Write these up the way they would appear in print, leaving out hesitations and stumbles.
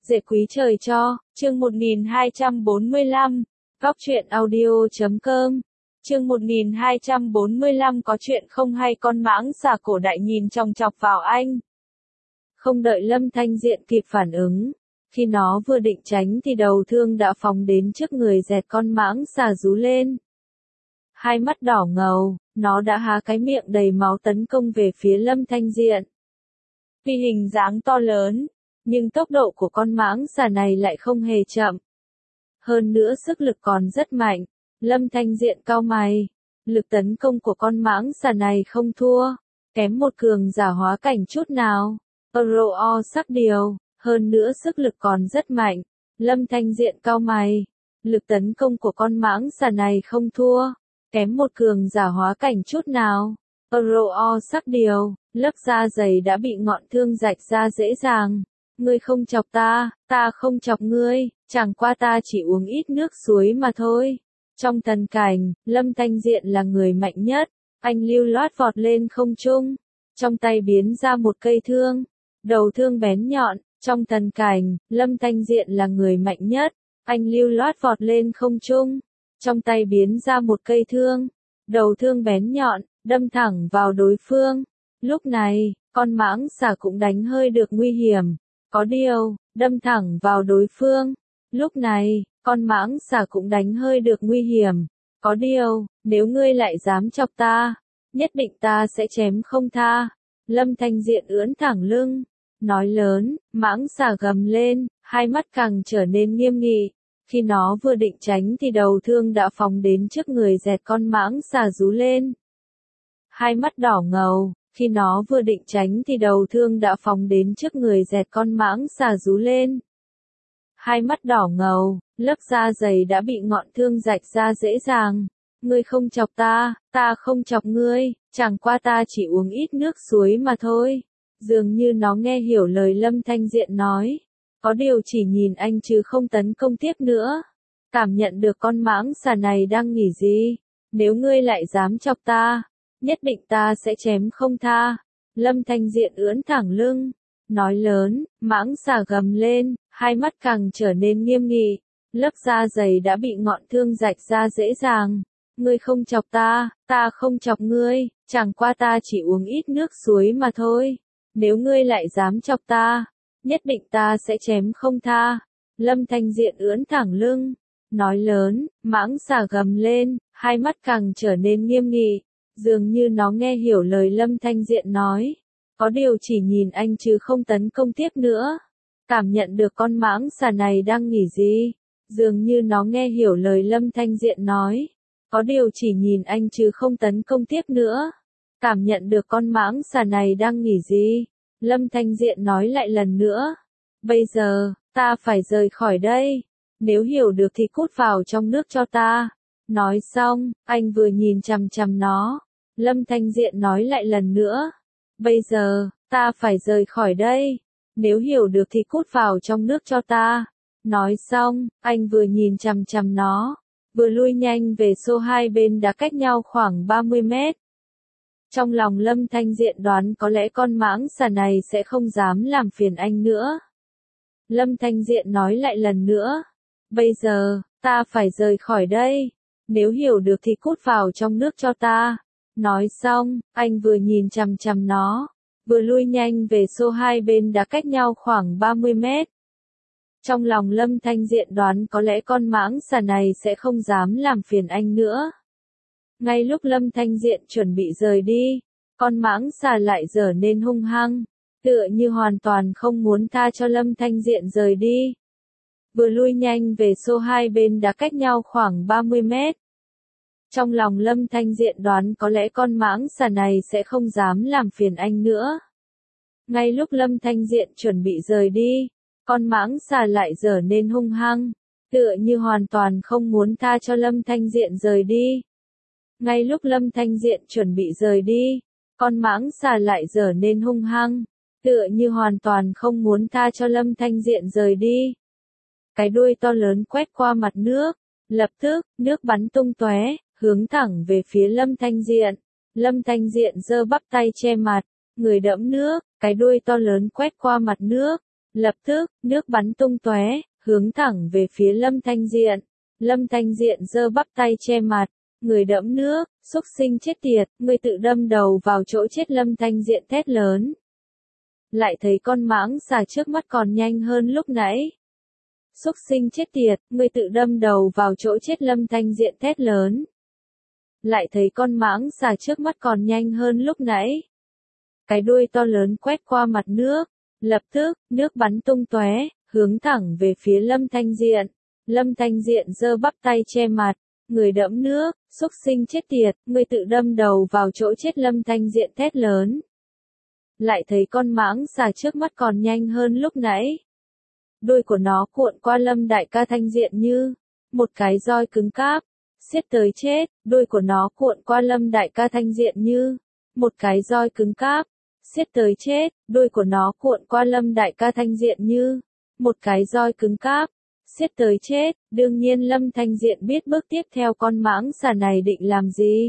Dễ quý trời cho, chương 1245, góc truyện audio.com, chương 1245 có chuyện không hay con mãng xà cổ đại nhìn chòng chọc vào anh. Không đợi Lâm Thanh Diện kịp phản ứng, khi nó vừa định tránh thì đầu thương đã phóng đến trước người dẹt con mãng xà rú lên. Hai mắt đỏ ngầu, nó đã há cái miệng đầy máu tấn công về phía Lâm Thanh Diện. Vì hình dáng to lớn, nhưng tốc độ của con mãng xà này lại không hề chậm. Hơn nữa sức lực còn rất mạnh, Lâm Thanh Diện cau mày. Lực tấn công của con mãng xà này không thua, kém một cường giả hóa cảnh chút nào. Ro sắc điều, hơn nữa sức lực còn rất mạnh. Lâm Thanh Diện cau mày. Lực tấn công của con mãng xà này không thua, kém một cường giả hóa cảnh chút nào. Ro sắc điều, lớp da dày đã bị ngọn thương rạch ra dễ dàng. Ngươi không chọc ta, ta không chọc ngươi, chẳng qua ta chỉ uống ít nước suối mà thôi. Trong thần cảnh, Lâm Thanh Diện là người mạnh nhất, anh lưu loát vọt lên không trung, trong tay biến ra một cây thương, đầu thương bén nhọn. Trong thần cảnh, Lâm Thanh Diện là người mạnh nhất, anh lưu loát vọt lên không trung, trong tay biến ra một cây thương, đầu thương bén nhọn, đâm thẳng vào đối phương. Lúc này, con mãng xà cũng đánh hơi được nguy hiểm. Có điều, đâm thẳng vào đối phương. Lúc này, con mãng xà cũng đánh hơi được nguy hiểm. Có điều, nếu ngươi lại dám chọc ta, nhất định ta sẽ chém không tha. Lâm Thanh Diện ưỡn thẳng lưng, nói lớn. Mãng xà gầm lên, hai mắt càng trở nên nghiêm nghị. Khi nó vừa định tránh thì đầu thương đã phóng đến trước người dẹt con mãng xà rú lên. Hai mắt đỏ ngầu. Khi nó vừa định tránh thì đầu thương đã phóng đến trước người dẹt con mãng xà rú lên. Hai mắt đỏ ngầu, lớp da dày đã bị ngọn thương rạch ra dễ dàng. Ngươi không chọc ta, ta không chọc ngươi, chẳng qua ta chỉ uống ít nước suối mà thôi. Dường như nó nghe hiểu lời Lâm Thanh Diện nói. Có điều chỉ nhìn anh chứ không tấn công tiếp nữa. Cảm nhận được con mãng xà này đang nghĩ gì. Nếu ngươi lại dám chọc ta, nhất định ta sẽ chém không tha. Lâm Thanh Diện ưỡn thẳng lưng, nói lớn. Mãng xà gầm lên, hai mắt càng trở nên nghiêm nghị. Lớp da dày đã bị ngọn thương rạch ra dễ dàng. Ngươi không chọc ta, ta không chọc ngươi, chẳng qua ta chỉ uống ít nước suối mà thôi. Nếu ngươi lại dám chọc ta, nhất định ta sẽ chém không tha. Lâm Thanh Diện ưỡn thẳng lưng, nói lớn. Mãng xà gầm lên, hai mắt càng trở nên nghiêm nghị. Dường như nó nghe hiểu lời Lâm Thanh Diện nói. Có điều chỉ nhìn anh chứ không tấn công tiếp nữa. Cảm nhận được con mãng xà này đang nghĩ gì. Dường như nó nghe hiểu lời Lâm Thanh Diện nói. Có điều chỉ nhìn anh chứ không tấn công tiếp nữa. Cảm nhận được con mãng xà này đang nghĩ gì. Lâm Thanh Diện nói lại lần nữa. Bây giờ, ta phải rời khỏi đây. Nếu hiểu được thì cút vào trong nước cho ta. Nói xong, anh vừa nhìn chằm chằm nó. Lâm Thanh Diện nói lại lần nữa. Bây giờ, ta phải rời khỏi đây. Nếu hiểu được thì cút vào trong nước cho ta. Nói xong, anh vừa nhìn chằm chằm nó. Vừa lui nhanh về xô hai bên đã cách nhau khoảng 30 mét. Trong lòng Lâm Thanh Diện đoán có lẽ con mãng xà này sẽ không dám làm phiền anh nữa. Lâm Thanh Diện nói lại lần nữa. Bây giờ, ta phải rời khỏi đây. Nếu hiểu được thì cút vào trong nước cho ta. Nói xong, anh vừa nhìn chằm chằm nó. Vừa lui nhanh về xô hai bên đã cách nhau khoảng 30 mét. Trong lòng Lâm Thanh Diện đoán có lẽ con mãng xà này sẽ không dám làm phiền anh nữa. Ngay lúc Lâm Thanh Diện chuẩn bị rời đi, con mãng xà lại trở nên hung hăng, tựa như hoàn toàn không muốn tha cho Lâm Thanh Diện rời đi. Vừa lui nhanh về xô hai bên đã cách nhau khoảng 30 mét. Trong lòng Lâm Thanh Diện đoán có lẽ con mãng xà này sẽ không dám làm phiền anh nữa. Ngay lúc Lâm Thanh Diện chuẩn bị rời đi, con mãng xà lại trở nên hung hăng, tựa như hoàn toàn không muốn tha cho Lâm Thanh Diện rời đi. Ngay lúc Lâm Thanh Diện chuẩn bị rời đi, con mãng xà lại trở nên hung hăng, tựa như hoàn toàn không muốn tha cho Lâm Thanh Diện rời đi. Cái đuôi to lớn quét qua mặt nước, lập tức, nước bắn tung tóe, hướng thẳng về phía Lâm Thanh Diện. Lâm Thanh Diện giơ bắp tay che mặt, người đẫm nước, cái đuôi to lớn quét qua mặt nước, Lập tức, nước bắn tung tóe, hướng thẳng về phía Lâm Thanh Diện. Lâm Thanh Diện giơ bắp tay che mặt, người đẫm nước, xúc sinh chết tiệt, ngươi tự đâm đầu vào chỗ chết. Lâm Thanh Diện thét lớn. Lại thấy con mãng xà trước mắt còn nhanh hơn lúc nãy. Xúc sinh chết tiệt, ngươi tự đâm đầu vào chỗ chết. Lâm Thanh Diện thét lớn. Lại thấy con mãng xà trước mắt còn nhanh hơn lúc nãy. Cái đuôi to lớn quét qua mặt nước, lập tức, nước bắn tung tóe, hướng thẳng về phía Lâm Thanh Diện. Lâm Thanh Diện giơ bắp tay che mặt, người đẫm nước, xúc sinh chết tiệt, ngươi tự đâm đầu vào chỗ chết. Lâm Thanh Diện thét lớn. Lại thấy con mãng xà trước mắt còn nhanh hơn lúc nãy. Đuôi của nó cuộn qua Lâm đại ca Thanh Diện như một cái roi cứng cáp, xiết tới chết. Đuôi của nó cuộn qua Lâm đại ca Thanh Diện như một cái roi cứng cáp, xiết tới chết. Đuôi của nó cuộn qua Lâm đại ca Thanh Diện như một cái roi cứng cáp, xiết tới chết. Đương nhiên Lâm Thanh Diện biết bước tiếp theo con mãng xà này định làm gì.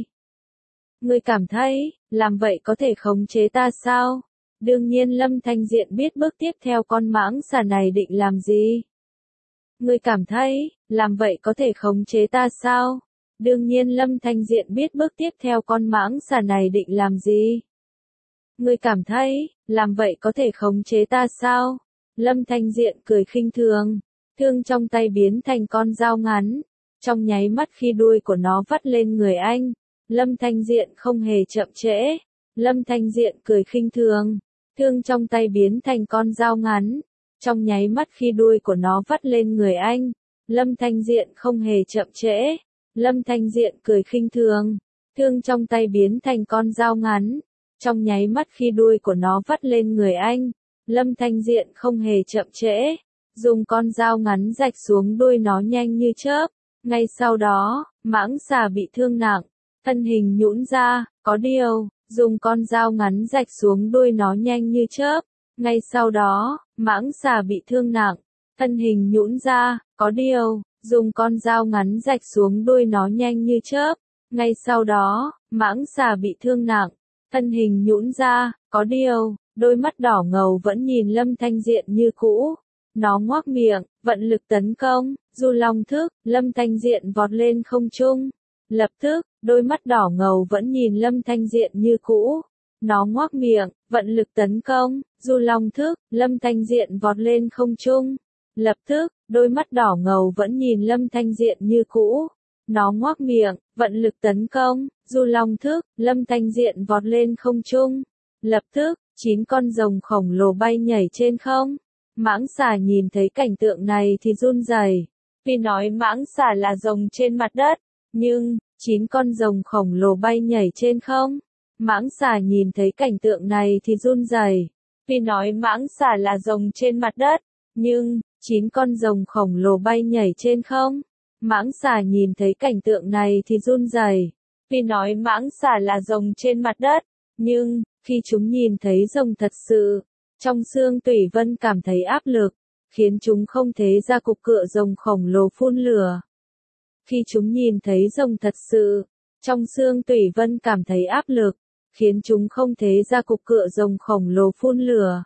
Ngươi cảm thấy, làm vậy có thể khống chế ta sao? Đương nhiên Lâm Thanh Diện biết bước tiếp theo con mãng xà này định làm gì. Ngươi cảm thấy, làm vậy có thể khống chế ta sao? Đương nhiên Lâm Thanh Diện biết bước tiếp theo con mãng xà này định làm gì. Ngươi cảm thấy, làm vậy có thể khống chế ta sao? Lâm Thanh Diện cười khinh thường, thương trong tay biến thành con dao ngắn. Trong nháy mắt khi đuôi của nó vắt lên người anh, Lâm Thanh Diện không hề chậm trễ. Lâm Thanh Diện cười khinh thường, thương trong tay biến thành con dao ngắn. Trong nháy mắt khi đuôi của nó vắt lên người anh, Lâm Thanh Diện không hề chậm trễ. Lâm Thanh Diện cười khinh thường, thương trong tay biến thành con dao ngắn. Trong nháy mắt khi đuôi của nó vắt lên người anh, Lâm Thanh Diện không hề chậm trễ, dùng con dao ngắn rạch xuống đuôi nó nhanh như chớp. Ngay sau đó, mãng xà bị thương nặng, thân hình nhũn ra, có điều, dùng con dao ngắn rạch xuống đuôi nó nhanh như chớp. Ngay sau đó, mãng xà bị thương nặng, thân hình nhũn ra, có điều, dùng con dao ngắn rạch xuống đuôi nó nhanh như chớp. Ngay sau đó, mãng xà bị thương nặng, thân hình nhũn ra, có điều, đôi mắt đỏ ngầu vẫn nhìn Lâm Thanh Diện như cũ. Nó ngoác miệng, vận lực tấn công, du long thức. Lâm Thanh Diện vọt lên không trung. Lập tức, đôi mắt đỏ ngầu vẫn nhìn Lâm Thanh Diện như cũ. Nó ngoác miệng, vận lực tấn công, du long thức. Lâm Thanh Diện vọt lên không trung. Lập tức, đôi mắt đỏ ngầu vẫn nhìn Lâm Thanh Diện như cũ. Nó ngoác miệng, vận lực tấn công, du long thức. Lâm Thanh Diện vọt lên không trung. Lập tức, 9 con rồng khổng lồ bay nhảy trên không. Mãng xà nhìn thấy cảnh tượng này thì run rẩy. Tuy nói mãng xà là rồng trên mặt đất, nhưng 9 con rồng khổng lồ bay nhảy trên không. Mãng xà nhìn thấy cảnh tượng này thì run rẩy. Tuy nói mãng xà là rồng trên mặt đất, nhưng 9 con rồng khổng lồ bay nhảy trên không. Mãng xà nhìn thấy cảnh tượng này thì run rẩy. Tuy nói mãng xà là rồng trên mặt đất, nhưng khi chúng nhìn thấy rồng thật sự, trong xương tủy vân cảm thấy áp lực, khiến chúng không thể ra cục cựa rồng khổng lồ phun lửa. Khi chúng nhìn thấy rồng thật sự, trong xương tủy vân cảm thấy áp lực, khiến chúng không thể ra cục cựa rồng khổng lồ phun lửa.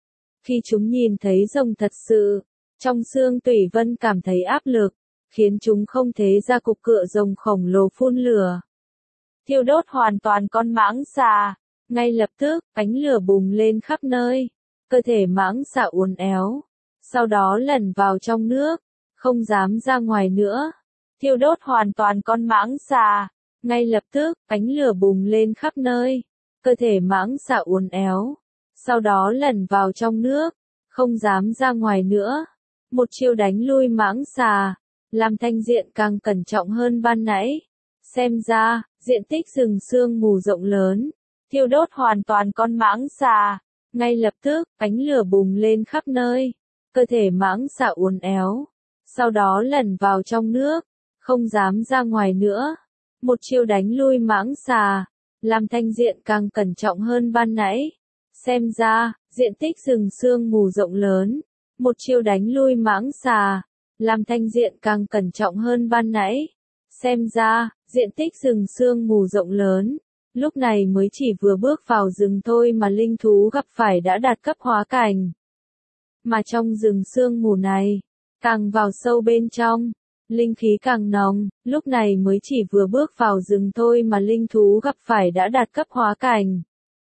Khi chúng nhìn thấy rồng thật sự, trong xương tủy vân cảm thấy áp lực, khiến chúng không thể ra cục cựa rồng khổng lồ phun lửa. Thiêu đốt hoàn toàn con mãng xà. Ngay lập tức, ánh lửa bùng lên khắp nơi. Cơ thể mãng xà uốn éo, sau đó lẩn vào trong nước, không dám ra ngoài nữa. Thiêu đốt hoàn toàn con mãng xà. Ngay lập tức, ánh lửa bùng lên khắp nơi. Cơ thể mãng xà uốn éo, sau đó lẩn vào trong nước, không dám ra ngoài nữa. Một chiêu đánh lui mãng xà, làm Thanh Diện càng cẩn trọng hơn ban nãy. Xem ra, diện tích rừng sương mù rộng lớn, thiêu đốt hoàn toàn con mãng xà. Ngay lập tức, ánh lửa bùng lên khắp nơi. Cơ thể mãng xà uốn éo, sau đó lẩn vào trong nước, không dám ra ngoài nữa. Một chiêu đánh lui mãng xà, làm Thanh Diện càng cẩn trọng hơn ban nãy. Xem ra, diện tích rừng sương mù rộng lớn, một chiêu đánh lui mãng xà, làm Thanh Diện càng cẩn trọng hơn ban nãy. Xem ra, diện tích rừng sương mù rộng lớn, lúc này mới chỉ vừa bước vào rừng thôi mà linh thú gặp phải đã đạt cấp hóa cảnh. Mà trong rừng sương mù này, càng vào sâu bên trong, linh khí càng nồng, lúc này mới chỉ vừa bước vào rừng thôi mà linh thú gặp phải đã đạt cấp hóa cảnh.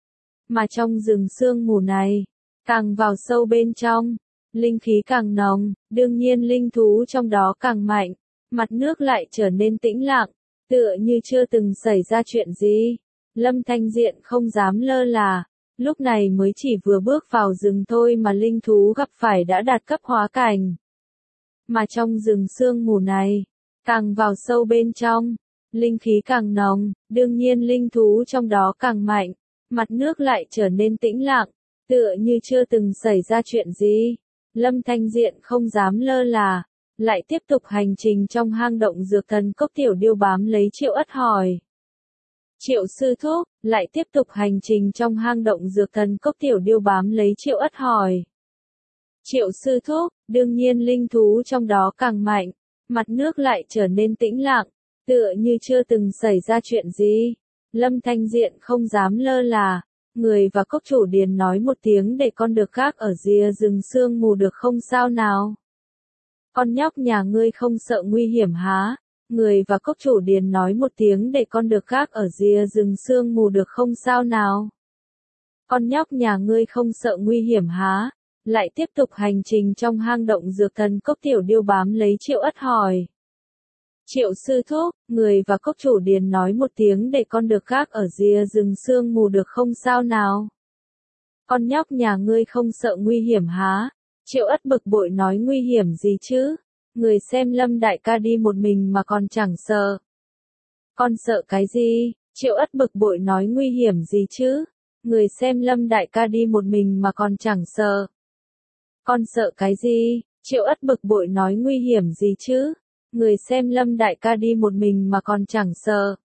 Mà trong rừng sương mù này, càng vào sâu bên trong, linh khí càng nồng, đương nhiên linh thú trong đó càng mạnh, mặt nước lại trở nên tĩnh lặng, tựa như chưa từng xảy ra chuyện gì. Lâm Thanh Diện không dám lơ là, lúc này mới chỉ vừa bước vào rừng thôi mà linh thú gặp phải đã đạt cấp hóa cảnh. Mà trong rừng sương mù này, càng vào sâu bên trong, linh khí càng nồng, đương nhiên linh thú trong đó càng mạnh, mặt nước lại trở nên tĩnh lặng, tựa như chưa từng xảy ra chuyện gì. Lâm Thanh Diện không dám lơ là, lại tiếp tục hành trình trong hang động dược thần cốc. Tiểu Điêu bám lấy Triệu Ất hỏi. Triệu sư thúc, lại tiếp tục hành trình trong hang động dược thần cốc. Tiểu Điêu bám lấy Triệu Ất hỏi. Triệu sư thúc, đương nhiên linh thú trong đó càng mạnh, mặt nước lại trở nên tĩnh lặng, tựa như chưa từng xảy ra chuyện gì. Lâm Thanh Diện không dám lơ là, người và cốc chủ điền nói một tiếng để con được gác ở rìa rừng sương mù được không sao nào? Con nhóc nhà ngươi không sợ nguy hiểm há? Người và cốc chủ điền nói một tiếng để con được gác ở rìa rừng sương mù được không sao nào? Con nhóc nhà ngươi không sợ nguy hiểm há? Lại tiếp tục hành trình trong hang động dược thần cốc. Tiểu Điêu bám lấy Triệu Ất hỏi. Triệu sư thúc, người và cốc chủ điền nói một tiếng để con được gác ở rìa rừng sương mù được không sao nào? Con nhóc nhà ngươi không sợ nguy hiểm há? Triệu Ất bực bội nói nguy hiểm gì chứ? Người xem Lâm đại ca đi một mình mà còn chẳng sợ. Con sợ cái gì? Triệu Ất bực bội nói nguy hiểm gì chứ? Người xem Lâm đại ca đi một mình mà còn chẳng sợ. Con sợ cái gì? Triệu Ất bực bội nói nguy hiểm gì chứ? Người xem Lâm đại ca đi một mình mà còn chẳng sợ.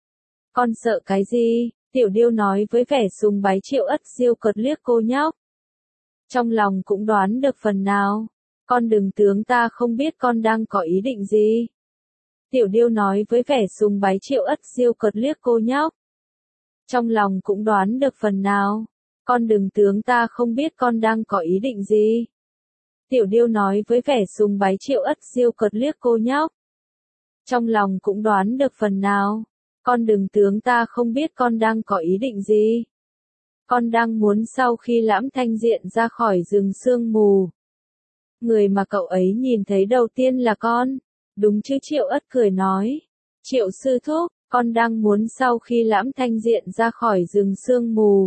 Con sợ cái gì? Tiểu Điêu nói với vẻ sùng bái. Triệu Ất giễu cợt liếc cô nhóc. Trong lòng cũng đoán được phần nào. Con đừng tưởng ta không biết con đang có ý định gì. Tiểu Điêu nói với vẻ sùng bái. Triệu Ất giễu cợt liếc cô nhóc. Trong lòng cũng đoán được phần nào. Con đừng tưởng ta không biết con đang có ý định gì. Tiểu Điêu nói với vẻ sùng bái. Triệu Ất giễu cợt liếc cô nhóc. Trong lòng cũng đoán được phần nào. Con đừng tưởng ta không biết con đang có ý định gì. Con đang muốn sau khi Lãm Thanh Diện ra khỏi rừng sương mù, người mà cậu ấy nhìn thấy đầu tiên là con. Đúng chứ? Triệu Ất cười nói. Triệu sư thúc, con đang muốn sau khi Lãm Thanh Diện ra khỏi rừng sương mù,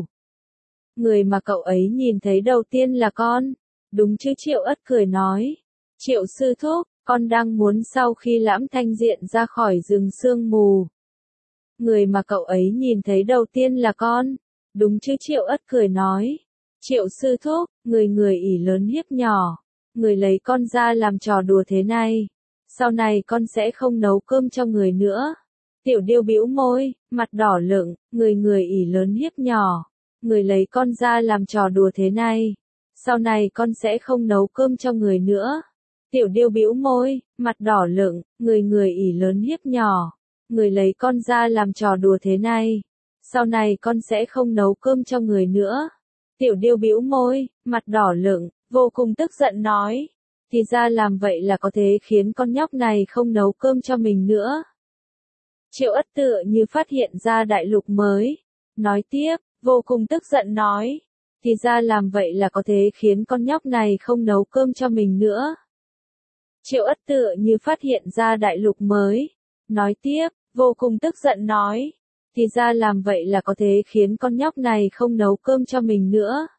người mà cậu ấy nhìn thấy đầu tiên là con. Đúng chứ? Triệu Ất cười nói. Triệu sư thúc, con đang muốn sau khi Lãm Thanh Diện ra khỏi rừng sương mù, người mà cậu ấy nhìn thấy đầu tiên là con. Đúng chứ? Triệu Ất cười nói. Triệu sư thúc, người ỷ lớn hiếp nhỏ, người lấy con ra làm trò đùa thế này, sau này con sẽ không nấu cơm cho người nữa. Tiểu Điêu bĩu môi, mặt đỏ lựng, người ỷ lớn hiếp nhỏ, người lấy con ra làm trò đùa thế này, sau này con sẽ không nấu cơm cho người nữa. Tiểu Điêu bĩu môi, mặt đỏ lựng, người ỷ lớn hiếp nhỏ, người lấy con ra làm trò đùa thế này, sau này con sẽ không nấu cơm cho người nữa. Tiểu Điêu bĩu môi, mặt đỏ lựng, vô cùng tức giận nói. Thì ra làm vậy là có thể khiến con nhóc này không nấu cơm cho mình nữa. Triệu Ất tựa như phát hiện ra đại lục mới. Nói tiếp, vô cùng tức giận nói. Thì ra làm vậy là có thể khiến con nhóc này không nấu cơm cho mình nữa. Triệu Ất tựa như phát hiện ra đại lục mới. Nói tiếp, vô cùng tức giận nói. Thì ra làm vậy là có thể khiến con nhóc này không nấu cơm cho mình nữa.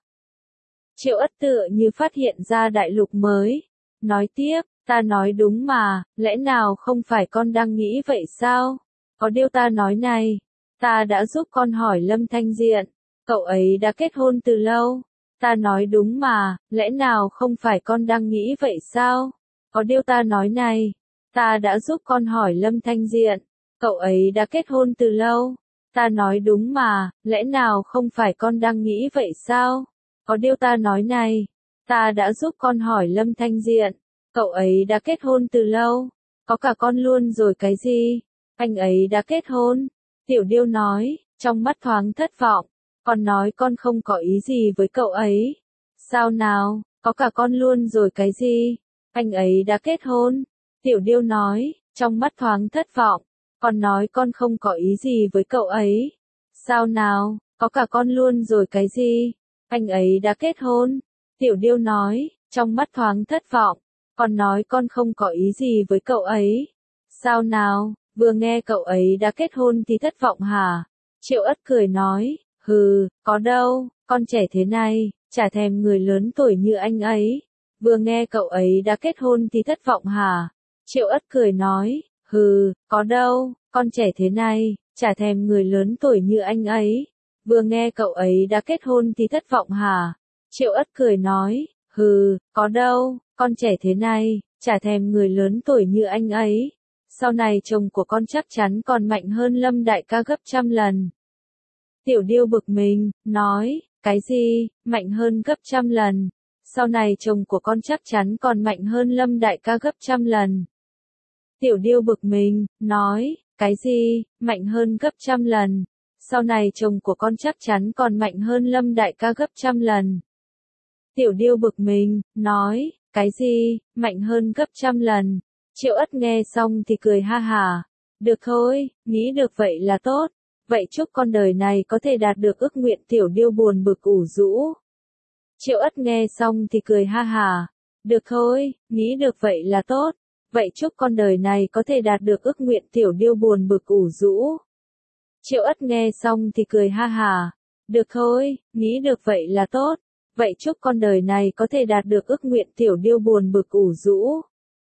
Triệu Ất tựa như phát hiện ra đại lục mới. Nói tiếp, ta nói đúng mà, lẽ nào không phải con đang nghĩ vậy sao? Có điều ta nói này, ta đã giúp con hỏi Lâm Thanh Diện, cậu ấy đã kết hôn từ lâu. Ta nói đúng mà, lẽ nào không phải con đang nghĩ vậy sao? Có điều ta nói này, ta đã giúp con hỏi Lâm Thanh Diện, cậu ấy đã kết hôn từ lâu. Ta nói đúng mà, lẽ nào không phải con đang nghĩ vậy sao? Có điều ta nói này, ta đã giúp con hỏi Lâm Thanh Diện, cậu ấy đã kết hôn từ lâu. Có cả con luôn rồi cái gì? Anh ấy đã kết hôn. Tiểu Điêu nói, trong mắt thoáng thất vọng. Con nói con không có ý gì với cậu ấy. Sao nào, Có cả con luôn rồi cái gì? Anh ấy đã kết hôn. Tiểu Điêu nói, trong mắt thoáng thất vọng. Con nói con không có ý gì với cậu ấy. Sao nào, có cả con luôn rồi cái gì? Anh ấy đã kết hôn. Tiểu Điêu nói, trong mắt thoáng thất vọng. Con nói con không có ý gì với cậu ấy. Sao nào, vừa nghe cậu ấy đã kết hôn thì thất vọng hả? Triệu Ất cười nói, hừ, có đâu, con trẻ thế này, chả thèm người lớn tuổi như anh ấy. Vừa nghe cậu ấy đã kết hôn thì thất vọng hả? Triệu Ất cười nói, hừ, có đâu, con trẻ thế này, chả thèm người lớn tuổi như anh ấy. Vừa nghe cậu ấy đã kết hôn thì thất vọng hả? Triệu Ất cười nói, hừ, có đâu, con trẻ thế này, chả thèm người lớn tuổi như anh ấy. Sau này chồng của con chắc chắn còn mạnh hơn Lâm đại ca gấp trăm lần. Tiểu Điêu bực mình, nói, cái gì, mạnh hơn gấp trăm lần. Sau này chồng của con chắc chắn còn mạnh hơn Lâm đại ca gấp trăm lần. Tiểu Điêu bực mình, nói, cái gì, mạnh hơn gấp trăm lần. Sau này chồng của con chắc chắn còn mạnh hơn Lâm đại ca gấp trăm lần. Tiểu Điêu bực mình, nói, cái gì, mạnh hơn gấp trăm lần. Triệu Ất nghe xong thì cười ha hả. Được thôi, nghĩ được vậy là tốt. Vậy chúc con đời này có thể đạt được ước nguyện. Tiểu Điêu buồn bực ủ rũ. Triệu Ất nghe xong thì cười ha hả. Được thôi, nghĩ được vậy là tốt. Vậy chúc con đời này có thể đạt được ước nguyện. Tiểu Điêu buồn bực ủ rũ. Triệu Ất nghe xong thì cười ha hả. Được thôi, nghĩ được vậy là tốt. Vậy chúc con đời này có thể đạt được ước nguyện. Tiểu Điêu buồn bực ủ rũ.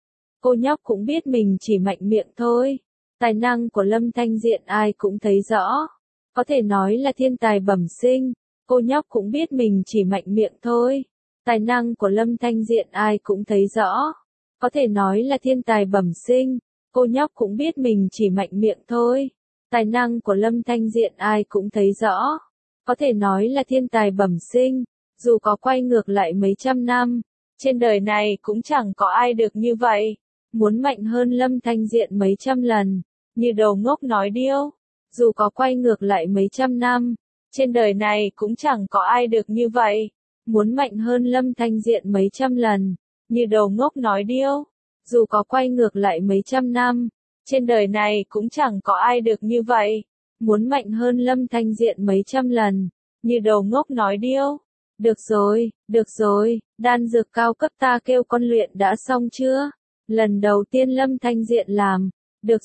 Cô nhóc cũng biết mình chỉ mạnh miệng thôi. Tài năng của Lâm Thanh Diện ai cũng thấy rõ. Có thể nói là thiên tài bẩm sinh. Cô nhóc cũng biết mình chỉ mạnh miệng thôi. Tài năng của Lâm Thanh Diện ai cũng thấy rõ. Có thể nói là thiên tài bẩm sinh. Cô nhóc cũng biết mình chỉ mạnh miệng thôi. Tài năng của Lâm Thanh Diện ai cũng thấy rõ. Có thể nói là thiên tài bẩm sinh. Dù có quay ngược lại mấy trăm năm, trên đời này cũng chẳng có ai được như vậy. Muốn mạnh hơn Lâm Thanh Diện mấy trăm lần, như đồ ngốc nói điêu. Dù có quay ngược lại mấy trăm năm, trên đời này cũng chẳng có ai được như vậy. Muốn mạnh hơn Lâm Thanh Diện mấy trăm lần, như đồ ngốc nói điêu. Dù có quay ngược lại mấy trăm năm, trên đời này cũng chẳng có ai được như vậy. Muốn mạnh hơn Lâm Thanh Diện mấy trăm lần, như đồ ngốc nói điêu. Được rồi, đan dược cao cấp ta kêu con luyện đã xong chưa? Lần đầu tiên Lâm Thanh Diện làm. Được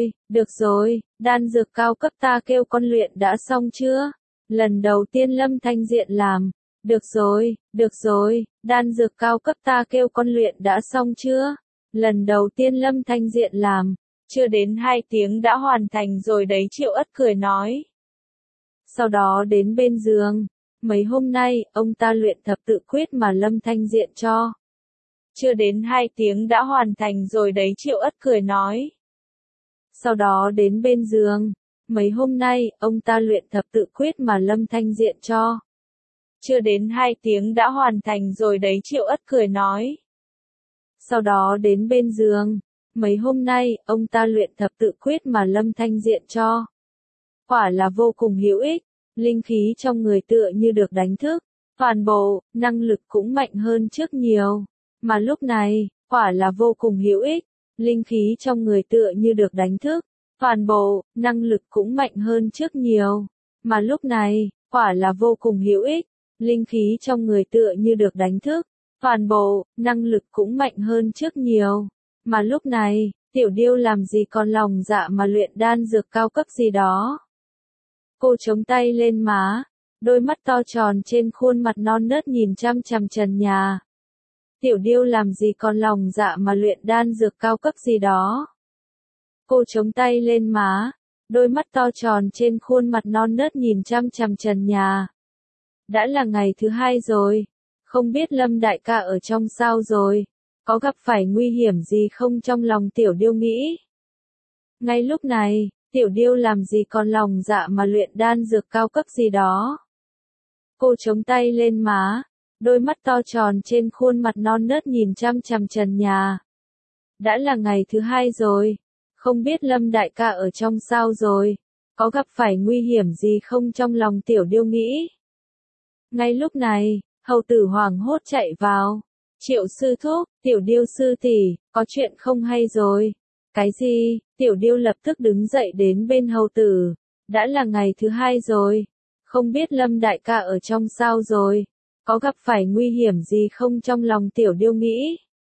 rồi, đan dược cao cấp ta kêu con luyện đã xong chưa? Lần đầu tiên Lâm Thanh Diện làm. Được rồi, đan dược cao cấp ta kêu con luyện đã xong chưa? Lần đầu tiên Lâm Thanh Diện làm. Chưa đến 2 tiếng đã hoàn thành rồi đấy. Triệu Ất cười nói. Sau đó đến bên giường. Mấy hôm nay, ông ta luyện thập tự quyết mà Lâm Thanh Diện cho. Chưa đến 2 tiếng đã hoàn thành rồi đấy. Triệu Ất cười nói. Sau đó đến bên giường. Mấy hôm nay, ông ta luyện thập tự quyết mà Lâm Thanh Diện cho. Chưa đến 2 tiếng đã hoàn thành rồi đấy. Triệu Ất cười nói. Sau đó đến bên giường. Mấy hôm nay, ông ta luyện thập tự quyết mà Lâm Thanh Diện cho. Quả là vô cùng hữu ích. Linh khí trong người tựa như được đánh thức. Toàn bộ, năng lực cũng mạnh hơn trước nhiều. Mà lúc này, quả là vô cùng hữu ích. Linh khí trong người tựa như được đánh thức. Toàn bộ, năng lực cũng mạnh hơn trước nhiều. Mà lúc này, quả là vô cùng hữu ích. Linh khí trong người tựa như được đánh thức. Toàn bộ, năng lực cũng mạnh hơn trước nhiều. Mà lúc này, Tiểu Điêu làm gì còn lòng dạ mà luyện đan dược cao cấp gì đó. Cô chống tay lên má. Đôi mắt to tròn trên khuôn mặt non nớt nhìn chăm chằm trần nhà. Tiểu Điêu làm gì còn lòng dạ mà luyện đan dược cao cấp gì đó. Cô chống tay lên má. Đôi mắt to tròn trên khuôn mặt non nớt nhìn chăm chằm trần nhà. Đã là ngày thứ 2 rồi. Không biết Lâm đại ca ở trong sao rồi. Có gặp phải nguy hiểm gì không trong lòng Tiểu Điêu nghĩ. Ngay lúc này, Tiểu Điêu làm gì còn lòng dạ mà luyện đan dược cao cấp gì đó. Cô chống tay lên má. Đôi mắt to tròn trên khuôn mặt non nớt nhìn chăm chằm trần nhà. Đã là ngày thứ 2 rồi. Không biết Lâm đại ca ở trong sao rồi. Có gặp phải nguy hiểm gì không trong lòng Tiểu Điêu nghĩ. Ngay lúc này, Hầu tử hoảng hốt chạy vào. Triệu sư thúc, Tiểu Điêu sư tỷ, có chuyện không hay rồi. Cái gì? Tiểu Điêu lập tức đứng dậy đến bên hầu tử. Đã là ngày thứ 2 rồi. Không biết Lâm đại ca ở trong sao rồi. Có gặp phải nguy hiểm gì không trong lòng Tiểu Điêu nghĩ.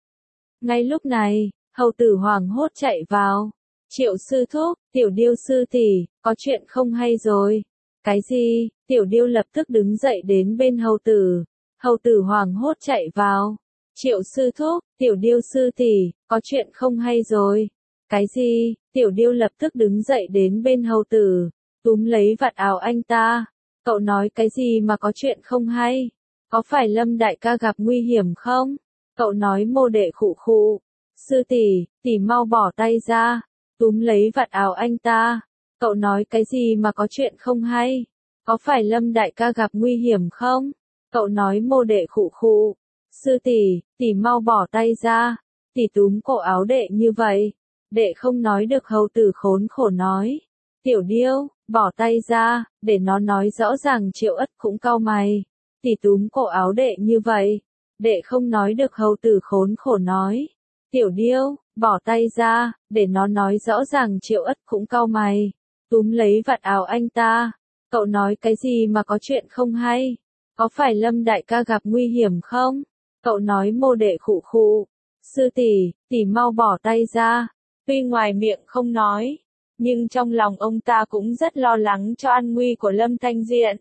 Ngay lúc này, hầu tử hoảng hốt chạy vào. Triệu sư thúc, Tiểu Điêu sư tỷ, có chuyện không hay rồi. Cái gì? Tiểu Điêu lập tức đứng dậy đến bên hầu tử. Hầu tử hoảng hốt chạy vào. Triệu sư thúc, Tiểu Điêu sư tỷ, có chuyện không hay rồi. Cái gì? Tiểu Điêu lập tức đứng dậy đến bên hầu tử, túm lấy vạt áo anh ta. Cậu nói cái gì mà có chuyện không hay? Có phải Lâm đại ca gặp nguy hiểm không? Cậu nói mô đệ khụ khụ. Sư tỷ, tỷ mau bỏ tay ra. Túm lấy vạt áo anh ta. Cậu nói cái gì mà có chuyện không hay? Có phải Lâm đại ca gặp nguy hiểm không? Cậu nói mô đệ khụ khụ. Sư tỷ mau bỏ tay ra. Tỷ túm cổ áo đệ như vậy. Đệ không nói được, hầu tử khốn khổ nói. Tiểu Điêu, bỏ tay ra, để nó nói rõ ràng. Triệu Ất cũng cau mày. Tỷ túm cổ áo đệ như vậy. Đệ không nói được, hầu tử khốn khổ nói. Tiểu Điêu, bỏ tay ra, để nó nói rõ ràng. Triệu Ất cũng cau mày. Túm lấy vạt áo anh ta. Cậu nói cái gì mà có chuyện không hay? Có phải Lâm đại ca gặp nguy hiểm không? Cậu nói mô đệ khụ khụ. Sư tỷ mau bỏ tay ra. Tuy ngoài miệng không nói, nhưng trong lòng ông ta cũng rất lo lắng cho an nguy của Lâm Thanh Diện.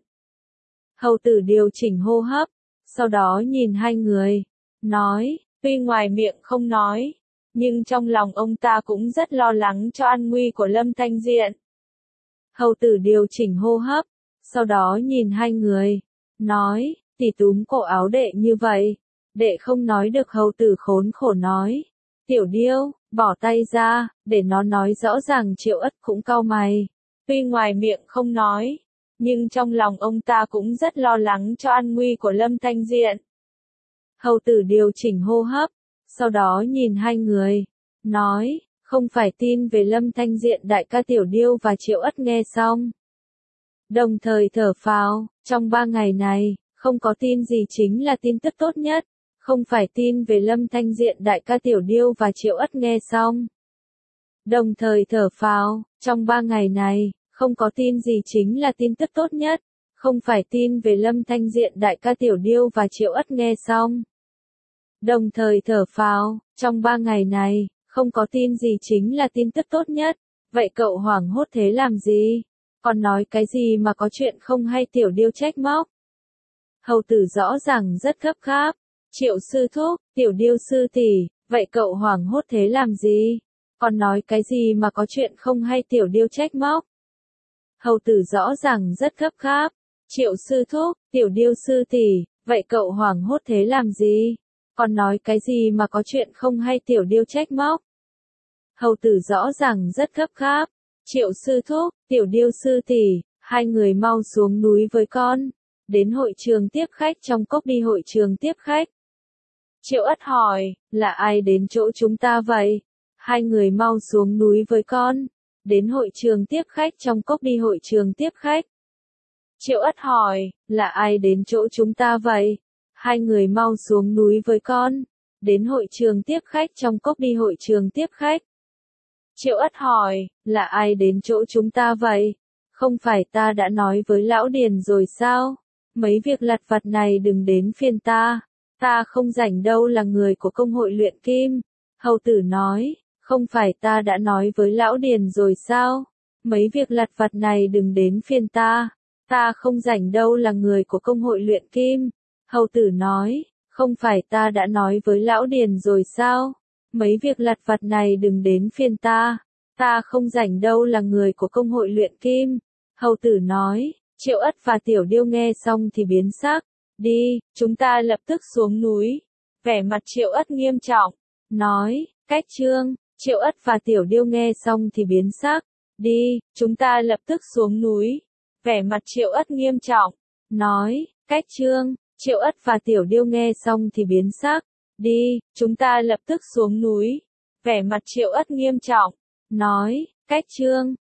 Hầu tử điều chỉnh hô hấp, sau đó nhìn hai người, nói, tuy ngoài miệng không nói, nhưng trong lòng ông ta cũng rất lo lắng cho an nguy của Lâm Thanh Diện. Hầu tử điều chỉnh hô hấp, sau đó nhìn hai người, nói, tỷ túm cổ áo đệ như vậy. Đệ không nói được, hầu tử khốn khổ nói. Tiểu Điêu, bỏ tay ra, để nó nói rõ ràng. Triệu Ất cũng cau mày. Tuy ngoài miệng không nói, nhưng trong lòng ông ta cũng rất lo lắng cho an nguy của Lâm Thanh Diện. Hầu tử điều chỉnh hô hấp, sau đó nhìn hai người, nói, không phải tin về Lâm Thanh Diện đại ca. Tiểu Điêu và Triệu Ất nghe xong, đồng thời thở phào, trong 3 ngày này, không có tin gì chính là tin tức tốt nhất. Không phải tin về Lâm Thanh Diện đại ca. Tiểu Điêu và Triệu Ất nghe xong, đồng thời thở phào, trong 3 ngày này, không có tin gì chính là tin tức tốt nhất. Không phải tin về Lâm Thanh Diện đại ca. Tiểu Điêu và Triệu Ất nghe xong, đồng thời thở phào, trong 3 ngày này, không có tin gì chính là tin tức tốt nhất. Vậy cậu hoảng hốt thế làm gì? Còn nói cái gì mà có chuyện không hay? Tiểu Điêu trách móc. Hầu tử rõ ràng rất gấp gáp. Triệu sư thúc, Tiểu Điêu sư tỷ, vậy cậu hoảng hốt thế làm gì? Còn nói cái gì mà có chuyện không hay? Tiểu Điêu trách móc. Hầu tử rõ ràng rất gấp gáp. Triệu sư thúc, Tiểu Điêu sư tỷ, vậy cậu hoảng hốt thế làm gì? Còn nói cái gì mà có chuyện không hay? Tiểu Điêu trách móc. Hầu tử rõ ràng rất gấp gáp. Triệu sư thúc, Tiểu Điêu sư tỷ, hai người mau xuống núi với con. Đến hội trường tiếp khách trong cốc đi. Hội trường tiếp khách. Triệu Ất hỏi, là ai đến chỗ chúng ta vậy? Hai người mau xuống núi với con. Đến hội trường tiếp khách trong cốc đi. Hội trường tiếp khách. Triệu Ất hỏi, là ai đến chỗ chúng ta vậy? Hai người mau xuống núi với con. Đến hội trường tiếp khách trong cốc đi. Hội trường tiếp khách. Triệu Ất hỏi, là ai đến chỗ chúng ta vậy? Không phải ta đã nói với Lão Điền rồi sao? Mấy việc lặt vặt này đừng đến phiên ta. Ta không rảnh đâu, là người của công hội luyện kim. Hầu tử nói, không phải ta đã nói với Lão Điền rồi sao? Mấy việc lặt vặt này đừng đến phiên ta. Ta không rảnh đâu, là người của công hội luyện kim. Hầu tử nói, không phải ta đã nói với Lão Điền rồi sao? Mấy việc lặt vặt này đừng đến phiên ta. Ta không rảnh đâu, là người của công hội luyện kim. Hầu tử nói. Triệu Ất và Tiểu Điêu nghe xong thì biến sắc. Đi, chúng ta lập tức xuống núi. Vẻ mặt Triệu Ất nghiêm trọng. Nói, cách trương. Triệu Ất và Tiểu Điêu nghe xong thì biến sắc. Đi, chúng ta lập tức xuống núi. Vẻ mặt Triệu Ất nghiêm trọng. Nói, cách trương. Triệu Ất và Tiểu Điêu nghe xong thì biến sắc. Đi, chúng ta lập tức xuống núi. Vẻ mặt Triệu Ất nghiêm trọng. Nói, cách trương.